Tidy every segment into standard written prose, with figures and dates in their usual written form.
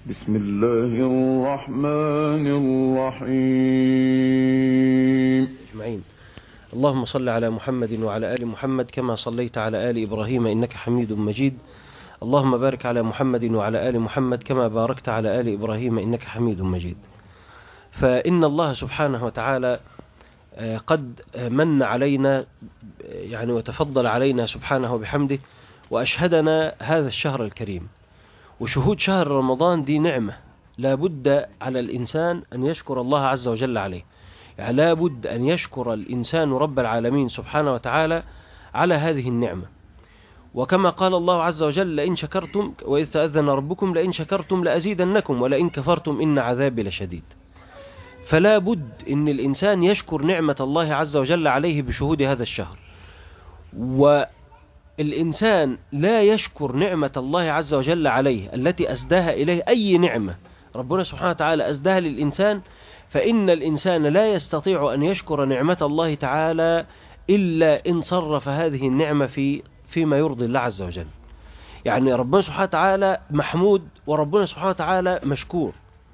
بسم الله الرحمن الرحيم أجمعين. اللهم صل على محمد وعلى آل محمد كما صليت على آل إبراهيم إنك حميد مجيد. اللهم بارك على محمد وعلى آل محمد كما باركت على آل إبراهيم إنك حميد مجيد. فإن الله سبحانه وتعالى قد من علينا وتفضل علينا سبحانه وبحمده وأشهدنا هذا الشهر الكريم. وشهود شهر رمضان دي نعمة لا بد على الإنسان أن يشكر الله عز وجل عليه. لا بد أن يشكر الإنسان رب العالمين سبحانه وتعالى على هذه النعمة. وكما قال الله عز وجل: لئن شكرتم وإذ تأذن ربكم لئن شكرتم لأزيدنكم ولئن كفرتم إن عذابي لشديد. فلا بد أن الإنسان يشكر نعمة الله عز وجل عليه بشهود هذا الشهر. والإنسان لا يشكر نعمة الله عز وجل عليه التي أسداها إليه، أي نعمة ربنا سبحانه وتعالى أسداها للإنسان، فإن الإنسان لا يستطيع أن يشكر نعمة الله تعالى إلا إن صرف هذه النعمة فيما يرضي الله عز وجل. يعني ربنا سبحانه وتعالى محمود وربنا سبحانه وتعالى مشكور.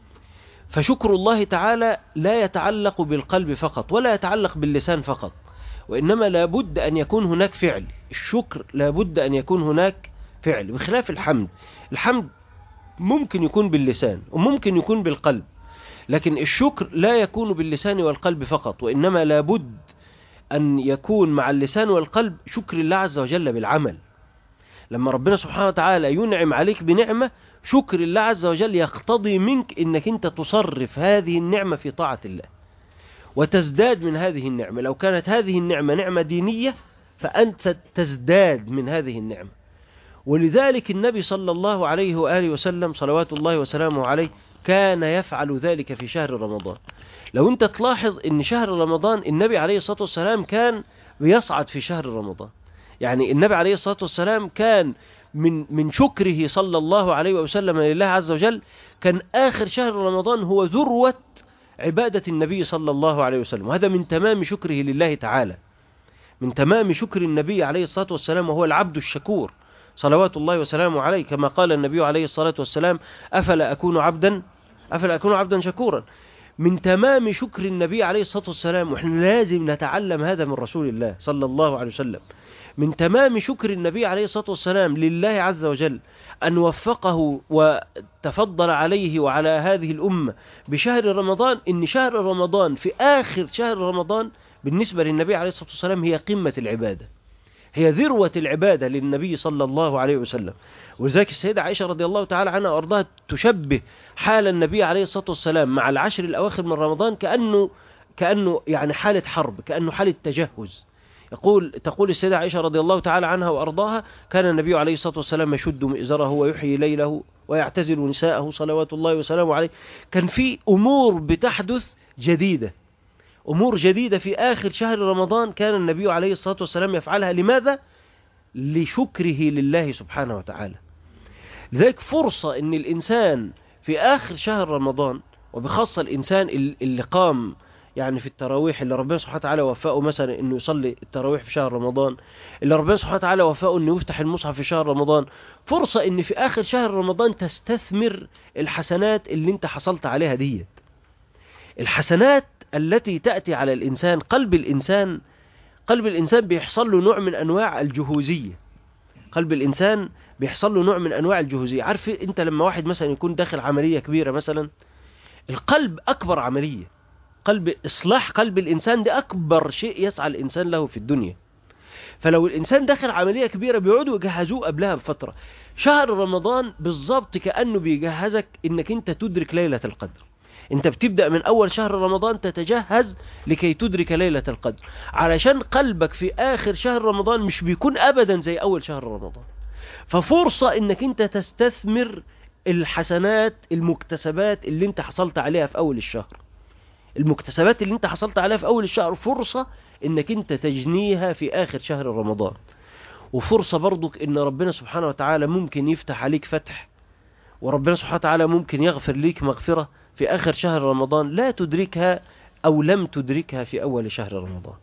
فشكر الله تعالى لا يتعلق بالقلب فقط ولا يتعلق باللسان فقط، وإنما لابد أن يكون هناك فعل. الشكر لابد أن يكون هناك فعل، بخلاف الحمد. الحمد ممكن يكون باللسان وممكن يكون بالقلب، لكن الشكر لا يكون باللسان والقلب فقط، وإنما لابد أن يكون مع اللسان والقلب شكر الله عز وجل بالعمل. لما ربنا سبحانه وتعالى ينعم عليك بنعمة، شكر الله عز وجل يقتضي منك أنك أنت تصرف هذه النعمة في طاعة الله وتزداد من هذه النعمة. لو كانت هذه النعمة نعمة دينية فأنت تزداد من هذه النعمة. ولذلك النبي صلى الله عليه وآله وسلم صلوات الله وسلامه عليه كان يفعل ذلك في شهر رمضان. لو أنت تلاحظ أن شهر رمضان النبي عليه الصلاة والسلام كان بيصعد في شهر رمضان. يعني النبي عليه الصلاة والسلام كان من شكره صلى الله عليه وسلم لله عز وجل، كان آخر شهر رمضان هو ذروة عبادة النبي صلى الله عليه وسلم. وهذا من تمام شكره لله تعالى، من تمام شكر النبي عليه الصلاة والسلام، وهو العبد الشكور صلوات الله وسلامه عليه، كما قال النبي عليه الصلاة والسلام: أفلا أكون عبدا شكورا. من تمام شكر النبي عليه الصلاة والسلام، وإحنا لازم نتعلم هذا من رسول الله صلى الله عليه وسلم. من تمام شكر النبي عليه الصلاة والسلام لله عز وجل أن وفقه وتفضل عليه وعلى هذه الأمة بشهر رمضان، إن شهر رمضان في آخر شهر رمضان بالنسبة للنبي عليه الصلاة والسلام هي قمة العبادة، هي ذروة العبادة للنبي صلى الله عليه وسلم. ولذلك السيدة عائشة رضي الله تعالى عنها وأرضاها تشبه حال النبي عليه الصلاة والسلام مع العشر الأواخر من رمضان كأنه يعني حالة حرب، كأنه حالة تجهز. تقول السيدة عائشة رضي الله تعالى عنها وأرضاها: كان النبي عليه الصلاة والسلام يشد مئزره ويحيي ليله ويعتزل نساءه صلوات الله وسلامه عليه. كان في أمور بتحدث جديدة، أمور جديدة في آخر شهر رمضان كان النبي عليه الصلاة والسلام يفعلها. لماذا؟ لشكره لله سبحانه وتعالى. لذلك فرصة أن الإنسان في آخر شهر رمضان، وبخاصة الإنسان اللي قام يعني في التراويح، اللي ربنا سبحانه وتعالى وفقه مثلا أنه يصلي التراويح في شهر رمضان، اللي ربنا سبحانه وتعالى وفقه أنه يفتح المصحف في شهر رمضان، فرصة أن في آخر شهر رمضان تستثمر الحسنات اللي انت حصلت عليها ديت. الحسنات التي تأتي على الإنسان، قلب الإنسان بيحصل له نوع من أنواع الجهوزية. قلب الإنسان بيحصل له نوع من أنواع الجهوزية. عارف أنت لما واحد مثلا يكون داخل عملية كبيرة مثلا، القلب أكبر عملية، إصلاح قلب الإنسان ده أكبر شيء يسعى الإنسان له في الدنيا. فلو الإنسان داخل عملية كبيرة بيقعدوا يجهزوه قبلها بفترة. شهر رمضان بالضبط كأنه بيجهزك إنك أنت تدرك ليلة القدر. انت بتبدأ من اول شهر رمضان تتجهز لكي تدرك ليلة القدر، علشان قلبك في اخر شهر رمضان مش بيكون ابدا زي اول شهر رمضان. ففرصة انك انت تستثمر الحسنات، المكتسبات اللي انت حصلت عليها في اول الشهر. المكتسبات اللي انت حصلت عليها في اول الشهر فرصة انك انت تجنيها في اخر شهر رمضان. وفرصة برضك ان ربنا سبحانه وتعالى ممكن يفتح عليك فتح، وربنا سبحانه وتعالى ممكن يغفر ليك مغفرة في آخر شهر رمضان لا تدركها أو لم تدركها في أول شهر رمضان.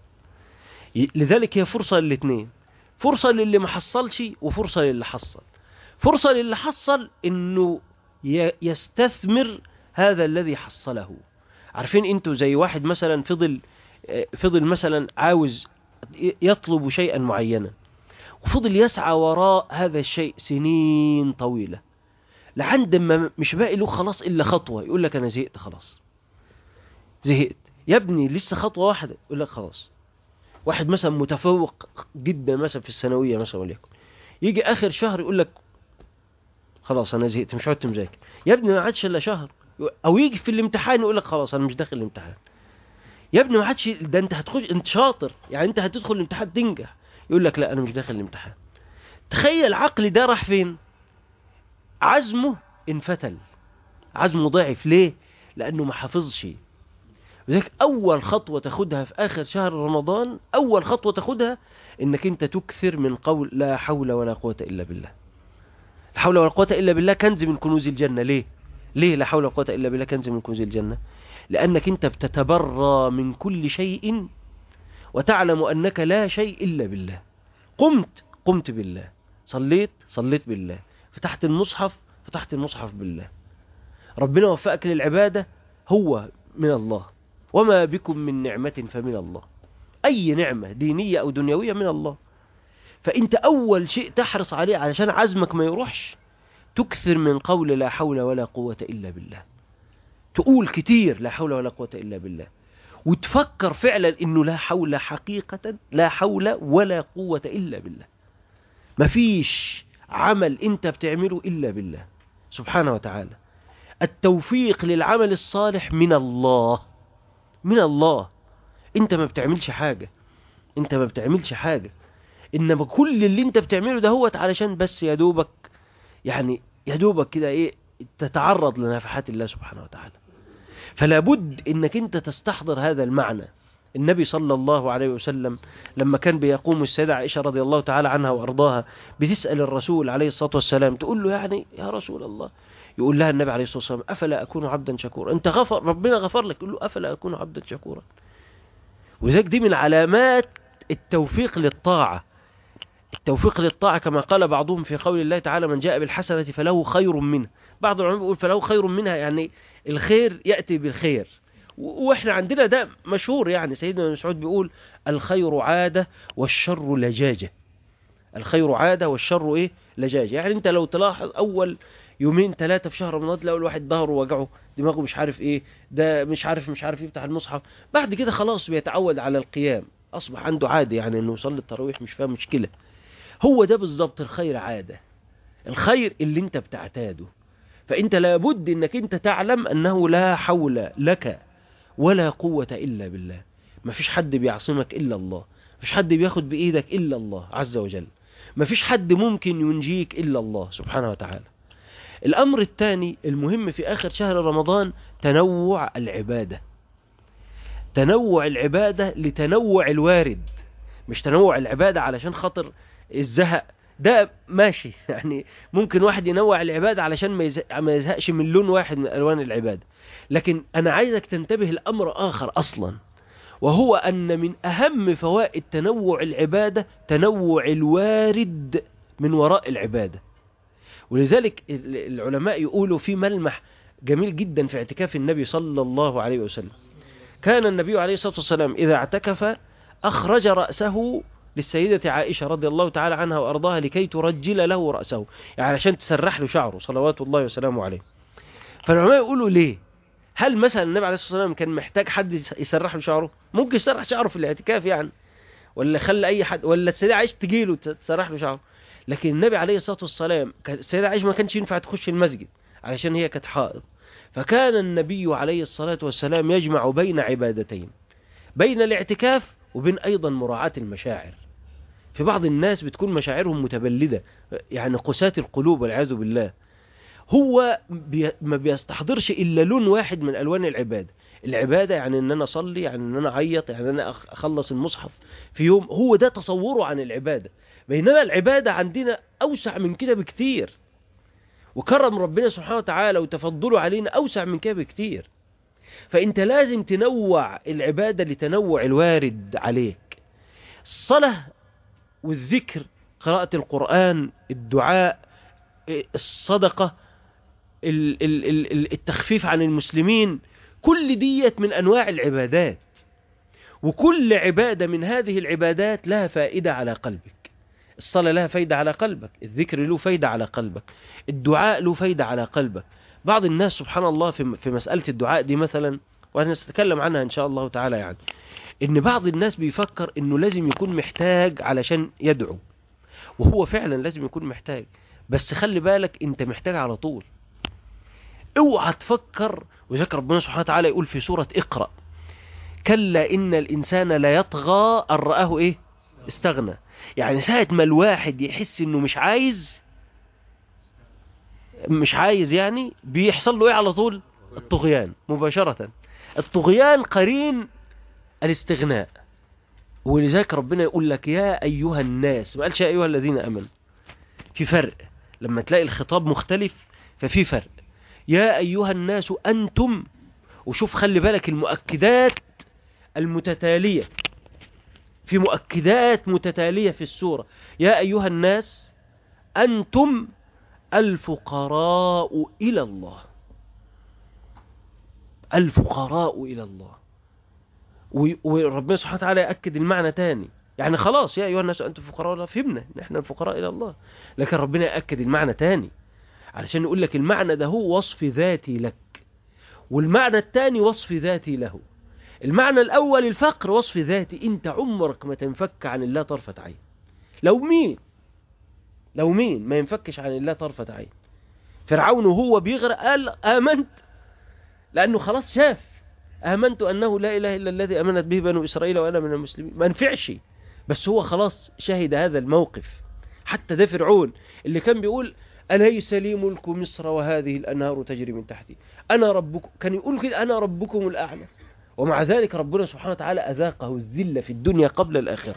لذلك هي فرصة للاثنين، فرصة للي ما حصلش وفرصة للي حصل. فرصة للي حصل إنه يستثمر هذا الذي حصله. عارفين انتوا زي واحد مثلا فضل مثلا عاوز يطلب شيئا معينا، وفضل يسعى وراء هذا الشيء سنين طويلة، لحد ما مش باقي له خلاص إلا خطوة، يقول لك أنا زهقت خلاص، زهقت. يا ابني لسه خطوة واحدة، يقول لك خلاص. واحد مثلا متفوق جدا مثلا في الثانوية مثلا وليكن، يجي آخر شهر يقول لك خلاص أنا زهقت مش عدت مذاكر. يا ابني ما عادش إلا شهر. أو يجي في الامتحان يقول لك خلاص أنا مش داخل الامتحان. يا ابني ما عادش، ده أنت هتخش، أنت شاطر يعني، أنت هتدخل الامتحان تنجح، يقول لك لا أنا مش داخل الامتحان. تخيل عقلي ده راح فين؟ عزمه انفتل، عزمه ضعف. ليه؟ لأنه ما حافظش. لذلك أول خطوة تاخدها في آخر شهر رمضان، أول خطوة تاخدها إنك أنت تكثر من قول لا حول ولا قوة إلا بالله. لا حول ولا قوة إلا بالله كنز من كنوز الجنة. ليه؟ ليه لا حول ولا قوة إلا بالله كنز من كنوز الجنة؟ لأنك أنت بتتبرى من كل شيء وتعلم أنك لا شيء إلا بالله. قمت بالله، صليت بالله، فتحت المصحف بالله. ربنا وفقك للعبادة، هو من الله، وما بكم من نعمة فمن الله. أي نعمة دينية أو دنيوية من الله. فأنت أول شيء تحرص عليه علشان عزمك ما يروحش، تكثر من قول لا حول ولا قوة إلا بالله. تقول كتير لا حول ولا قوة إلا بالله، وتفكر فعلا إنه لا حول، حقيقة لا حول ولا قوة إلا بالله. مفيش عمل أنت بتعمله إلا بالله سبحانه وتعالى. التوفيق للعمل الصالح من الله، من الله. انت ما بتعملش حاجة، انما كل اللي انت بتعمله ده هو علشان بس يا دوبك، يعني يا دوبك كده ايه، تتعرض لنفحات الله سبحانه وتعالى. فلا بد انك انت تستحضر هذا المعنى. النبي صلى الله عليه وسلم لما كان بيقوم السيدة عائشة رضي الله تعالى عنها وارضاها بتسأل الرسول عليه الصلاة والسلام، تقول له يعني يا رسول الله، يقول لها النبي عليه الصلاة والسلام أفلا أكون عبدا شكورا؟ أنت ربنا غفر لك، يقول له أفلا أكون عبدا شكورا؟ وذلك دي من علامات التوفيق للطاعة. التوفيق للطاعة كما قال بعضهم في قول الله تعالى من جاء بالحسنة فله خير منها. بعض العلماء يقول فله خير منها، يعني الخير يأتي بالخير. وإحنا عندنا ده مشهور، يعني سيدنا مسعود بيقول الخير عادة والشر لجاجة. الخير عادة والشر إيه؟ لجاجة. يعني أنت لو تلاحظ أول يومين 3 في شهر رمضان تلاقي الواحد ظهره وجعه، دماغه مش عارف ايه، ده مش عارف يفتح المصحف. بعد كده خلاص بيتعود على القيام، اصبح عنده عادة يعني انه يصلي التراويح، مش فاهم مشكلة. هو ده بالظبط الخير عادة، الخير اللي انت بتعتاده. فانت لابد انك انت تعلم انه لا حول لك ولا قوة الا بالله. مفيش حد بيعصمك الا الله، مفيش حد بياخد بايدك الا الله عز وجل، مفيش حد ممكن ينجيك الا الله سبحانه وتعالى. الأمر الثاني المهم في آخر شهر رمضان تنوع العبادة. تنوع العبادة لتنوع الوارد، مش تنوع العبادة علشان خاطر الزهق، ده ماشي يعني ممكن واحد ينوع العبادة علشان ما يزهقش من لون واحد من ألوان العبادة. لكن أنا عايزك تنتبه لأمر آخر أصلا، وهو أن من أهم فوائد تنوع العبادة تنوع الوارد من وراء العبادة. ولذلك العلماء يقولوا في ملمح جميل جدا في اعتكاف النبي صلى الله عليه وسلم. كان النبي عليه الصلاة والسلام إذا اعتكف أخرج رأسه للسيدة عائشة رضي الله تعالى عنها وأرضاها لكي ترجل له رأسه، يعني عشان تسرح له شعره صلوات الله وسلامه عليه. فالعلماء يقولوا ليه؟ هل مثلا النبي عليه الصلاة والسلام كان محتاج حد يسرح له شعره؟ ممكن يسرح شعره في الاعتكاف يعني، ولا خلى أي حد، ولا السيدة عائشة تجيله تسرح له شعره. لكن النبي عليه الصلاة والسلام السيدة عائشة ما كانش ينفع تخش المسجد علشان هي كانت حائض، فكان النبي عليه الصلاة والسلام يجمع بين عبادتين، بين الاعتكاف وبين أيضا مراعاة المشاعر. في بعض الناس بتكون مشاعرهم متبلدة، يعني قساة القلوب والعياذ بالله. هو ما بيستحضرش إلا لون واحد من ألوان العبادة. العبادة يعني أن أنا أصلي، يعني أن أنا أعيط، يعني أن أنا أخلص المصحف في يوم. هو ده تصوره عن العبادة. بينما العبادة عندنا أوسع من كده بكتير، وكرم ربنا سبحانه وتعالى وتفضله علينا أوسع من كده بكتير. فأنت لازم تنوع العبادة لتنوع الوارد عليك. الصلاة والذكر، قراءة القرآن، الدعاء، الصدقة، التخفيف عن المسلمين، كل ديت من أنواع العبادات، وكل عبادة من هذه العبادات لها فائدة على قلبك. الصلاة لها فايدة على قلبك، الذكر له فايدة على قلبك، الدعاء له فايدة على قلبك. بعض الناس سبحان الله في مسألة الدعاء دي مثلا، وهنتكلم عنها إن شاء الله تعالى، يعني إن بعض الناس بيفكر إنه لازم يكون محتاج علشان يدعو، وهو فعلا لازم يكون محتاج، بس خلي بالك أنت محتاج على طول. اوعى تفكر، وذكر ربنا سبحانه وتعالى يقول في سورة اقرأ: كلا إن الإنسان لا يطغى أن رآه إيه؟ استغنى. يعني ساعة ما الواحد يحس إنه مش عايز يعني بيحصل له إيه على طول؟ الطغيان مباشرة. الطغيان قرين الاستغناء. ولذلك ربنا يقول لك يا أيها الناس، ما قالش يا أيها الذين أمنوا. في فرق لما تلاقي الخطاب مختلف، ففي فرق. يا أيها الناس أنتم، وشوف خلي بالك المؤكدات المتتالية، في مؤكدات متتالية في السورة. يا أيها الناس أنتم الفقراء إلى الله، الفقراء إلى الله. وربنا سبحانه وتعالى يأكد المعنى تاني، يعني خلاص يا أيها الناس أنتم الفقراء، لا فهمنا نحن الفقراء إلى الله، لكن ربنا يأكد المعنى تاني علشان يقول لك المعنى ده هو وصف ذاتي لك، والمعنى التاني وصف ذاتي له. المعنى الأول الفقر وصف ذاتي، أنت عمرك ما تنفك عن الله طرفة عين. لو مين ما ينفكش عن الله طرفة عين. فرعون وهو بيغرق قال آمنت، لأنه خلاص شاف آمنت أنه لا إله إلا الذي آمنت به بنو إسرائيل وأنا من المسلمين. ما نفعش، بس هو خلاص شهد هذا الموقف. حتى ده فرعون اللي كان بيقول أليس لي ملك مصر وهذه الأنهار تجري من تحتي أنا ربكم، كان يقول كده أنا ربكم الأعلى. ومع ذلك ربنا سبحانه وتعالى أذاقه الذل في الدنيا قبل الآخرة،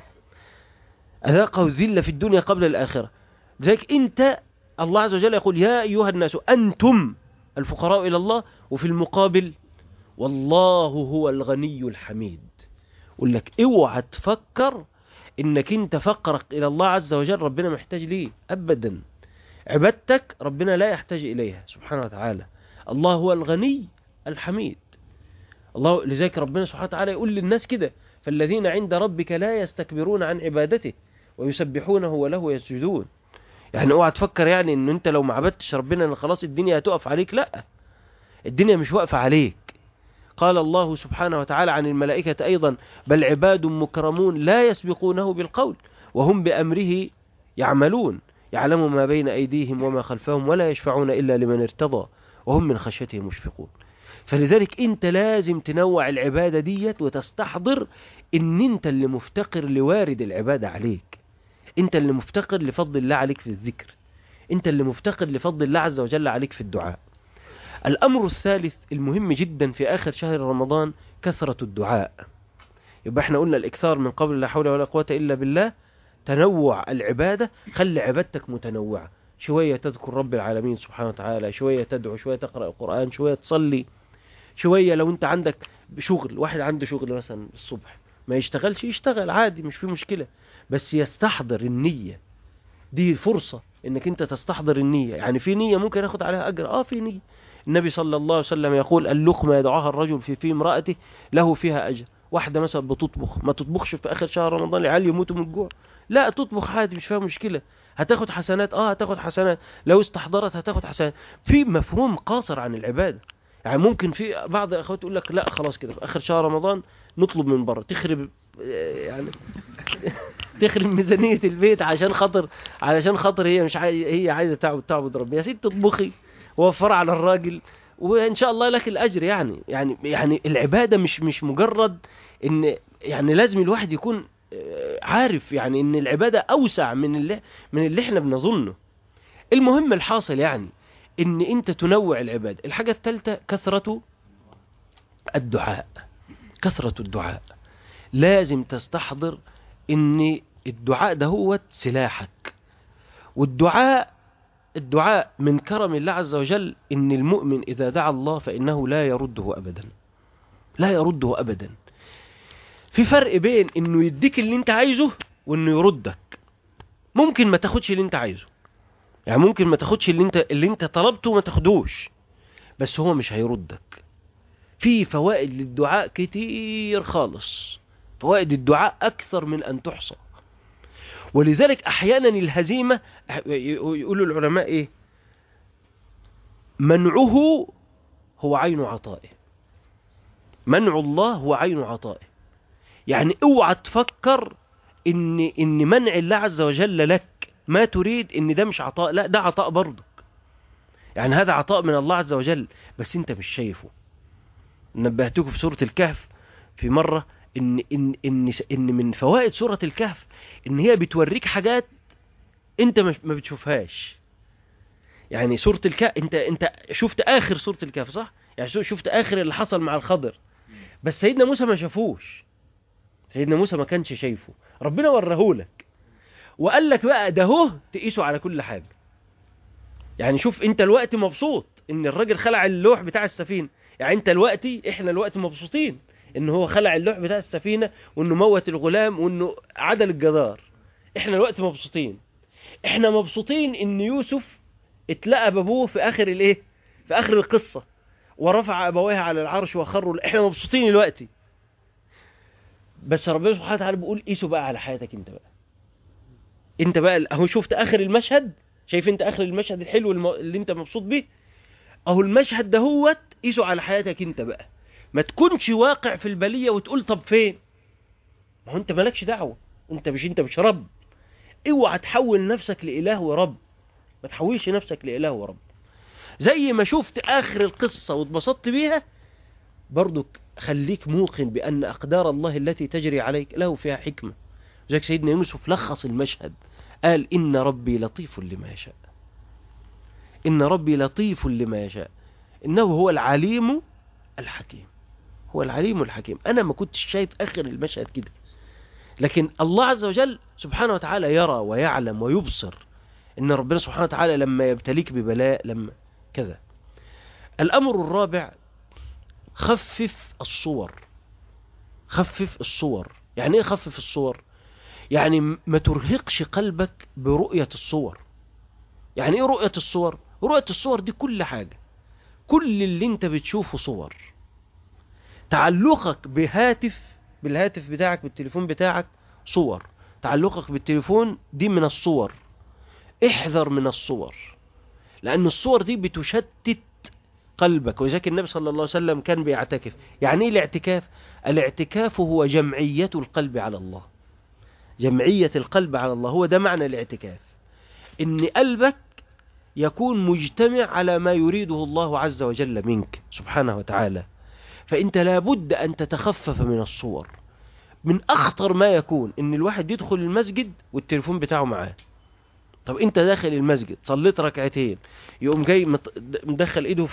أذاقه الذل في الدنيا قبل الآخرة. لذلك أنت الله عز وجل يقول يا أيها الناس أنتم الفقراء إلى الله، وفي المقابل والله هو الغني الحميد. يقول لك اوعى تفكر انك انت فقرك الى الله عز وجل ربنا محتاج ليه، ابدا. عبادتك ربنا لا يحتاج اليها سبحانه وتعالى. الله هو الغني الحميد. الله لذلك ربنا سبحانه وتعالى يقول للناس كده: فالذين عند ربك لا يستكبرون عن عبادته ويسبحونه وله يسجدون. يعني اوعى تفكر يعني ان انت لو ما عبدتش ربنا ان خلاص الدنيا هتقف عليك. لا، الدنيا مش واقفة عليك. قال الله سبحانه وتعالى عن الملائكة أيضا: بل عباد مكرمون لا يسبقونه بالقول وهم بأمره يعملون، يعلم ما بين أيديهم وما خلفهم ولا يشفعون إلا لمن ارتضى وهم من خشيته مشفقون. فلذلك انت لازم تنوع العبادة ديت وتستحضر ان انت اللي مفتقر لوارد العبادة عليك، انت اللي مفتقر لفضل الله عليك في الذكر، انت اللي مفتقر لفضل الله عز وجل عليك في الدعاء. الأمر الثالث المهم جدا في آخر شهر رمضان كثرة الدعاء. يبقى احنا قلنا الإكثار من قول لا حول ولا قوة إلا بالله، تنوع العبادة، خلي عبادتك متنوعة، شوية تذكر رب العالمين سبحانه وتعالى، شوية تدعو، شوية تقرأ القرآن، شوية تصلي، شوية لو انت عندك شغل، واحد عنده شغل مثلا الصبح ما يشتغلش، يشتغل عادي مش في مشكلة، بس يستحضر النية. دي فرصة انك انت تستحضر النية. يعني في نية ممكن ياخد عليها أجر، في نية. النبي صلى الله عليه وسلم يقول: اللقمة يدعاها الرجل في امرأته له فيها أجر. واحدة مثلا بتطبخ، ما تطبخش في آخر شهر رمضان العيال يموتوا من الجوع، لا تطبخ عادي مش فيها مشكلة، هتاخد حسنات، هتاخد حسنات، لو استحضرت هتاخد حسنات. في مفهوم قاصر عن العبادة. يعني ممكن في بعض الأخوات يقول لك لا خلاص كده في آخر شهر رمضان نطلب من بره، تخرب يعني تخرب ميزانية البيت عشان خاطر هي مش هي عايزة تعبد ربنا. يا ستي تطبخي ووفر على الراجل وإن شاء الله لك الأجر. يعني العبادة مش مجرد إن يعني لازم الواحد يكون عارف يعني إن العبادة أوسع من اللي إحنا بنظنه. المهم الحاصل يعني إن أنت تنوع العبادة. الحاجة الثالثة كثرة الدعاء. كثرة الدعاء، لازم تستحضر إن الدعاء ده هو سلاحك. والدعاء من كرم الله عز وجل إن المؤمن إذا دعا الله فإنه لا يرده أبدا، لا يرده أبدا. في فرق بين إنه يديك اللي أنت عايزه وإنه يردك. ممكن ما تاخدش اللي أنت عايزه، يعني ممكن ما تاخدش اللي أنت طلبته وما تاخدوش، بس هو مش هيردك. في فوائد للدعاء كتير خالص، فوائد الدعاء أكثر من أن تحصى. ولذلك أحيانا الهزيمة يقولوا العلماء إيه؟ منعه هو عين عطائه. منع الله هو عين عطائه. يعني اوعى تفكر ان منع الله عز وجل لك ما تريد ان ده مش عطاء، لا ده عطاء برضك. يعني هذا عطاء من الله عز وجل بس انت مش شايفه. نبهتكم في سورة الكهف في مرة ان من فوائد سورة الكهف ان هي بتوريك حاجات انت ما بتشوفهاش. يعني سورة الكهف انت شفت اخر سورة الكهف صح؟ يعني شفت اخر اللي حصل مع الخضر، بس سيدنا موسى ما شافوش. سيدنا موسى ما كانش شايفه، ربنا ورهولك وقال لك بقى ده هو تقيسه على كل حاجة. يعني شوف انت الوقت مبسوط ان الراجل خلع اللوح بتاع السفينة، يعني انت الوقت احنا الوقت مبسوطين ان هو خلع اللوح بتاع السفينة وانه موت الغلام وانه عدل الجدار. احنا الوقت مبسوطين. احنا مبسوطين ان يوسف اتلقى بابوه في اخر الايه، في اخر القصة، ورفع ابويه على العرش وخروا. احنا مبسوطين الوقت. بس ربنا سبحانه وتعالى بيقول قيسوا بقى على حياتك انت بقى. انت بقى اهو شفت اخر المشهد، شايف انت اخر المشهد الحلو اللي انت مبسوط بيه، اهو المشهد ده هو قيسوا على حياتك انت بقى. ما تكونش واقع في البلية وتقول طب فين، ما هو انت مالكش دعوة، انت مش رب. اوعى تحول نفسك لإله ورب، ما تحولش نفسك لإله ورب. زي ما شفت آخر القصة واتبسطت بيها، برضك خليك موقن بأن أقدار الله التي تجري عليك له فيها حكمة. زيك سيدنا يوسف لخص المشهد قال إن ربي لطيف لما يشاء. إن ربي لطيف لما يشاء إنه هو العليم الحكيم. هو العليم الحكيم. أنا ما كنتش شايف آخر المشهد كده، لكن الله عز وجل سبحانه وتعالى يرى ويعلم ويبصر إن ربنا سبحانه وتعالى لما يبتليك ببلاء لما كذا. الأمر الرابع خفف الصور. خفف الصور. يعني ايه خفف الصور؟ يعني ما ترهقش قلبك برؤية الصور. يعني ايه رؤية الصور؟ رؤية الصور دي كل حاجة، كل اللي انت بتشوفه صور. تعلقك بالهاتف بتاعك، بالتليفون بتاعك صور. تعلقك بالتليفون دي من الصور. احذر من الصور، لأن الصور دي بتشتت قلبك. وذلك النبي صلى الله عليه وسلم كان بيعتكف. يعني ايه الاعتكاف؟ الاعتكاف هو جمعية القلب على الله. جمعية القلب على الله هو ده معنى الاعتكاف، ان قلبك يكون مجتمع على ما يريده الله عز وجل منك سبحانه وتعالى. فانت لابد ان تتخفف من الصور. من اخطر ما يكون ان الواحد يدخل المسجد والتليفون بتاعه معاه. طب انت داخل المسجد صليت ركعتين، يقوم جاي مدخل ايده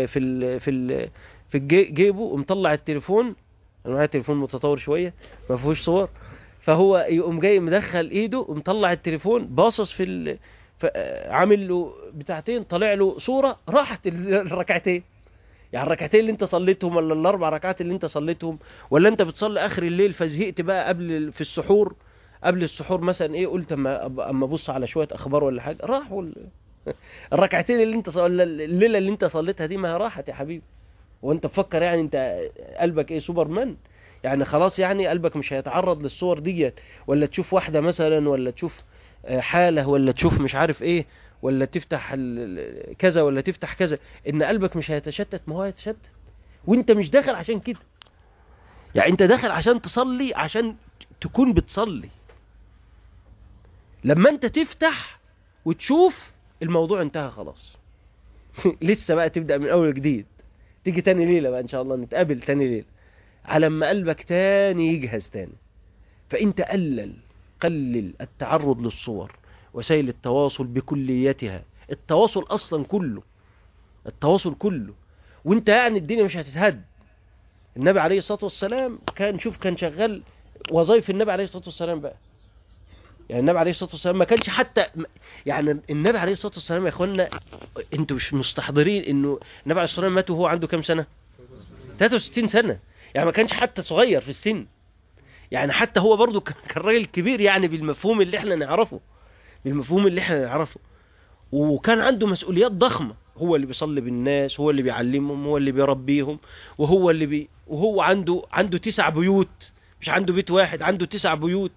في جيبه ومطلع التليفون. انا معايا تليفون متطور شويه ما فيهوش صور، فهو يقوم جاي مدخل ايده ومطلع التليفون باصص عامل له بتاعتين، طالع له صوره، راحت الركعتين. يعني الركعتين اللي انت صليتهم ولا الاربع ركعات اللي انت صليتهم، ولا انت بتصلي اخر الليل فزهقت بقى في السحور، قبل السحور مثلا ايه قلت اما ابص على شويه اخبار ولا حاجه، راحوا الركعتين اللي انت الليله اللي انت صليتها دي ما راحت يا حبيبي. وانت تفكر يعني انت قلبك ايه سوبرمان؟ يعني خلاص يعني قلبك مش هيتعرض للصور ديت، ولا تشوف واحده مثلا، ولا تشوف حاله، ولا تشوف مش عارف ايه، ولا تفتح كذا ولا تفتح كذا، ان قلبك مش هيتشتت؟ ما هو هيتشتت وانت مش داخل عشان كده. يعني انت داخل عشان تصلي، عشان تكون بتصلي. لما انت تفتح وتشوف الموضوع انتهى خلاص. لسه بقى تبدأ من اول جديد. تيجي تاني ليلة بقى ان شاء الله نتقابل تاني ليلة على ما قلبك تاني يجهز تاني. فانت قلل التعرض للصور. وسائل التواصل بكليتها، التواصل اصلا كله، التواصل كله، وانت يعني الدنيا مش هتتهد. النبي عليه الصلاة والسلام كان شغال وظائف النبي عليه الصلاة والسلام بقى. يعني النبي عليه الصلاة والسلام ما كانش حتى، يعني النبي عليه الصلاة والسلام يا اخوانا انتوا مش مستحضرين انه النبي عليه الصلاة والسلام مات وهو عنده كام سنة؟ 63 سنة. يعني ما كانش حتى صغير في السن. يعني حتى هو برضو كان راجل كبير، يعني بالمفهوم اللي احنا نعرفه، بالمفهوم اللي احنا نعرفه. وكان عنده مسؤوليات ضخمة، هو اللي بيصلي بالناس، هو اللي بيعلمهم، هو اللي بيربيهم، وهو عنده 9 بيوت، مش عنده بيت واحد، عنده 9 بيوت،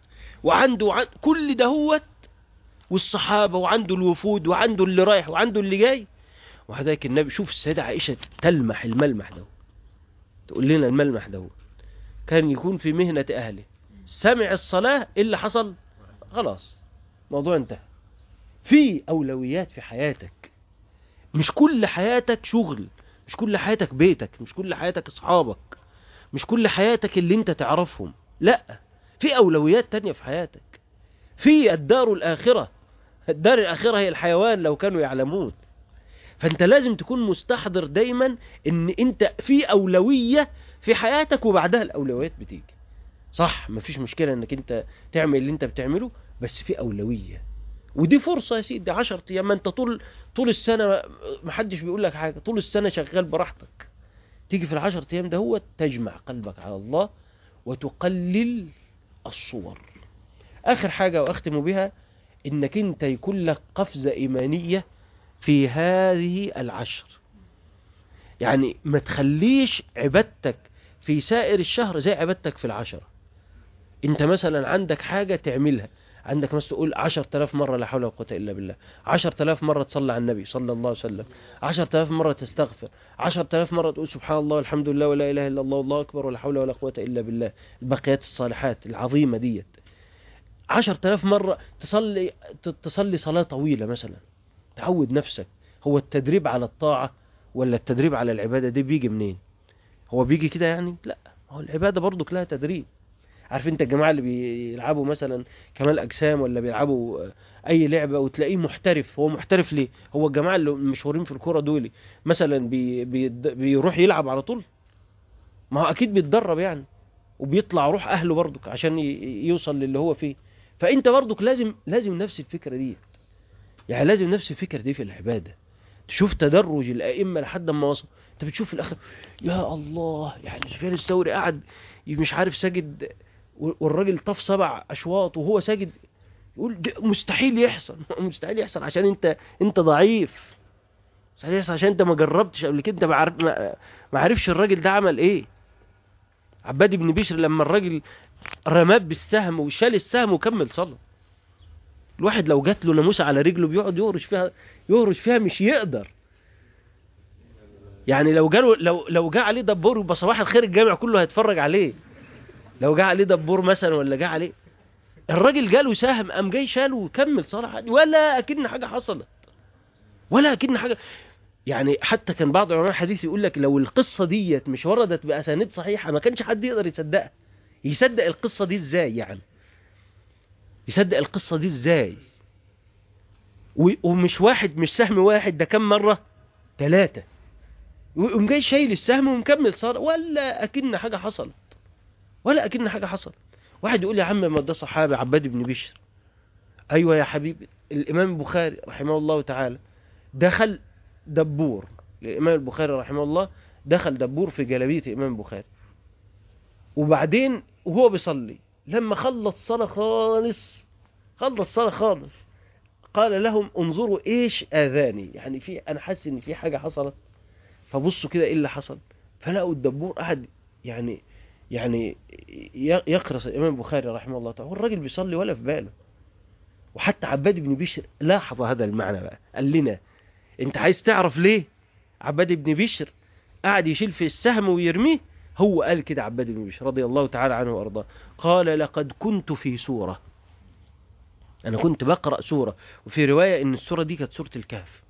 كل ده هو، والصحابة، وعنده الوفود، وعنده اللي رايح، وعنده اللي جاي. وحذاك النبي، شوف السيدة عائشة تلمح الملمح ده، تقول لنا الملمح ده، كان يكون في مهنة أهله، سمع الصلاة، إيه اللي حصل؟ خلاص، موضوع انتهى. في أولويات في حياتك، مش كل حياتك شغل، مش كل حياتك بيتك، مش كل حياتك أصحابك، مش كل حياتك اللي انت تعرفهم، لا، في أولويات تانية في حياتك، في الدار الآخرة. الدار الآخرة هي الحيوان لو كانوا يعلمون. فانت لازم تكون مستحضر دايما ان انت في أولوية في حياتك، وبعدها الأولويات بتيجي. صح، مفيش مشكلة انك انت تعمل اللي انت بتعمله، بس في أولوية. ودي فرصة يا سيدي، 10 أيام، ما انت طول السنة محدش بيقول لك حاجة، طول السنة شغال براحتك. تيجي في 10 أيام ده هو تجمع قلبك على الله وتقلل الصور. آخر حاجة وأختم بها، إنك أنت يكون لك قفزة إيمانية في هذه 10. يعني ما تخليش عبادتك في سائر الشهر زي عبادتك في 10. أنت مثلا عندك حاجة تعملها، عندك مثلا تقول 10,000 مرة لا حول ولا قوة إلا بالله، 10,000 مرة تصلي على النبي صلى الله عليه وسلم، 10,000 مرة تستغفر، 10,000 مرة تقول سبحان الله والحمد لله ولا إله إلا الله والله أكبر ولا حول ولا قوة إلا بالله، البقيات الصالحات العظيمة ديت. 10,000 مرة تصلي صلاة طويلة مثلا، تعود نفسك. هو التدريب على الطاعة ولا التدريب على العبادة دي بيجي منين؟ هو بيجي كده يعني؟ لا، هو العبادة برضو لها تدريب. عارف انت الجماعة اللي بيلعبوا مثلا كمال أجسام، ولا بيلعبوا أي لعبة وتلاقيه محترف؟ هو محترف ليه؟ هو الجماعة اللي مشهورين في الكورة دول مثلا بيروح يلعب على طول؟ ما هو أكيد بيتدرب يعني، وبيطلع روح أهله برضك عشان يوصل للي هو فيه. فأنت برضك لازم نفس الفكرة دي، يعني لازم نفس الفكرة دي في العبادة. تشوف تدرج الأئمة لحد ما وصل، انت بتشوف في الآخر يا الله، يعني سفيان الثوري قاعد مش عارف ساجد، والراجل طف 7 أشواط وهو ساجد، يقول مستحيل يحصل. مستحيل يحصل عشان انت ضعيف، مستحيل يحصل عشان انت ما جربتش قبل كده، انت ما عرفش الراجل ده عمل ايه. عباد بن بشر لما الراجل رماه بالسهم وشال السهم وكمل صلاة، الواحد لو جات له ناموسه على رجله بيقعد يهرش فيها مش يقدر. يعني لو جاء عليه دبور يبقى صباح الخير الجامع كله هيتفرج عليه. لو جاء عليه دبور مثلا، ولا جاء عليه الراجل جاله سهم، قام جاي شاله وكمل صلاة عادي، ولا اكن حاجه حصلت، ولا اكن حاجه. يعني حتى كان بعض علماء الحديث يقول لك لو القصه ديت مش وردت باسانيد صحيحه ما كانش حد يقدر يصدقها. يصدق القصه دي ازاي يعني؟ يصدق القصه دي ازاي؟ ومش واحد، مش سهم واحد، ده كم مرة؟ 3. ويقوم جاي شايل السهم ومكمل صلاة، ولا أكن حاجة حصلت، ولا أكن حاجة حصلت. واحد يقول يا عم ما ده صحابي عباد بن بشر. أيوة يا حبيبي، الإمام البخاري رحمه الله تعالى دخل دبور، الإمام البخاري رحمه الله دخل دبور في جلابية الإمام البخاري، وبعدين وهو بيصلي لما خلص صلاة خالص قال لهم انظروا ايش اذاني، يعني انا حاسس ان في حاجه حصلت. فبصوا كده ايه اللي حصل، فلقوا الدبور قاعد يعني يقرص الامام البخاري رحمه الله تعالى، والراجل بيصلي ولا في باله. وحتى عباد بن بشر لاحظ هذا المعنى بقى، قال لنا انت عايز تعرف ليه عباد بن بشر قاعد يشيل في السهم ويرميه؟ هو قال كده عباد بن بشر رضي الله تعالى عنه وارضاه، قال لقد كنت في سورة، أنا كنت بقرأ سورة، وفي رواية إن السورة دي كانت سورة الكهف،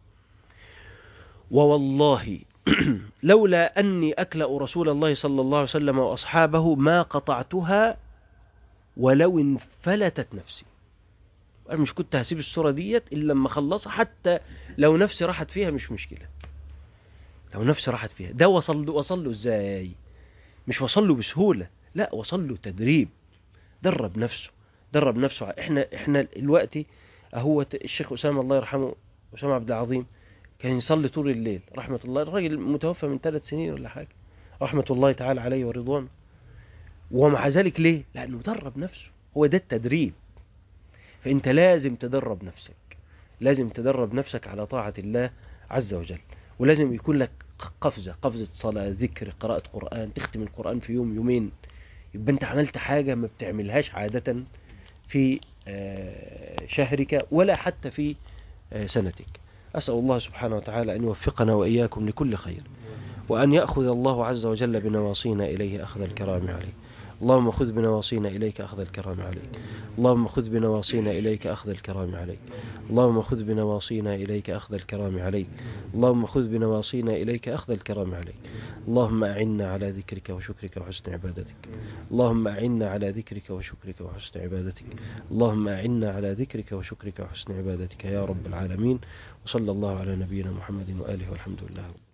ووالله لولا أني أكلأ رسول الله صلى الله عليه وسلم وأصحابه ما قطعتها ولو انفلتت نفسي. أنا مش كنت هسيب السورة ديت إلا لما خلصها، حتى لو نفسي راحت فيها مش مشكلة، لو نفسي راحت فيها. ده وصل له إزاي؟ مش وصل له بسهولة، لا، وصل له تدريب، درب نفسه. احنا دلوقتي اهو الشيخ أسامة الله يرحمه، أسامة عبد العظيم، كان يصلي طول الليل رحمة الله، الراجل متوفى من 3 سنين ولا حاجة، رحمة الله تعالى عليه ورضوانه. ومع ذلك ليه؟ لأنه درب نفسه، هو ده التدريب. فأنت لازم تدرب نفسك، لازم تدرب نفسك على طاعة الله عز وجل، ولازم يكون لك قفزة صلاة، ذكر، قراءة قرآن، تختم القرآن في يوم يومين، يبقى انت عملت حاجة ما بتعملهاش عادة في شهرك ولا حتى في سنتك. أسأل الله سبحانه وتعالى أن يوفقنا وإياكم لكل خير، وأن يأخذ الله عز وجل بنواصينا إليه أخذ الكرام عليه. اللهم خذ بنواصينا إليك أخذ الكرام عليك. اللهم خذ بنواصينا إليك أخذ الكرام عليك. اللهم خذ بنواصينا إليك أخذ الكرام عليك. اللهم خذ بنواصينا إليك أخذ الكرام عليك. اللهم أعنا على ذكرك وشكرك وحسن عبادتك. اللهم أعنا على ذكرك وشكرك وحسن عبادتك. اللهم أعنا على ذكرك وشكرك وحسن عبادتك يا رب العالمين. وصلى الله على نبينا محمد وآله والحمد لله.